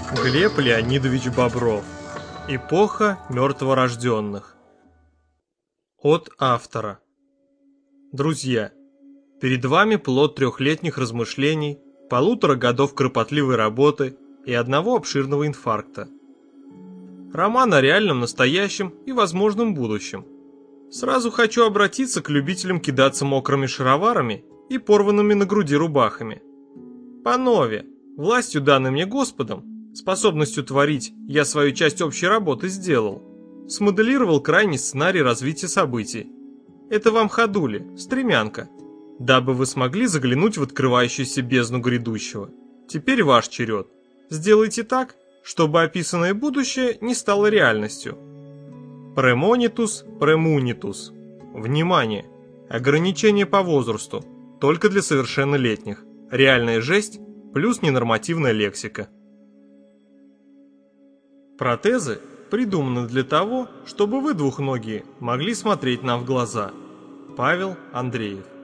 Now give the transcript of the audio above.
Глеб Леонидович Бобров. Эпоха мертворожденных. От автора. Друзья, перед вами плод 3-летних размышлений, 1,5 годов кропотливой работы и одного обширного инфаркта. Роман о реальном настоящем и возможном будущем. Сразу хочу обратиться к любителям кидаться мокрыми шароварами и порванными на груди рубахами. Панове, властью, данной мне Господом, способностью творить, я свою часть общей работы сделал. Смоделировал крайний сценарий развития событий. Это вам ходули, стремянка, дабы вы смогли заглянуть в открывающуюся бездну грядущего. Теперь ваш черед. Сделайте так, чтобы описанное будущее не стало реальностью. Премонитус, премунитус. Внимание! Ограничение по возрасту, только для совершеннолетних. Реальная жесть плюс ненормативная лексика. Протезы придуманы для того, чтобы вы, двухногие, могли смотреть нам в глаза. Павел Андреев.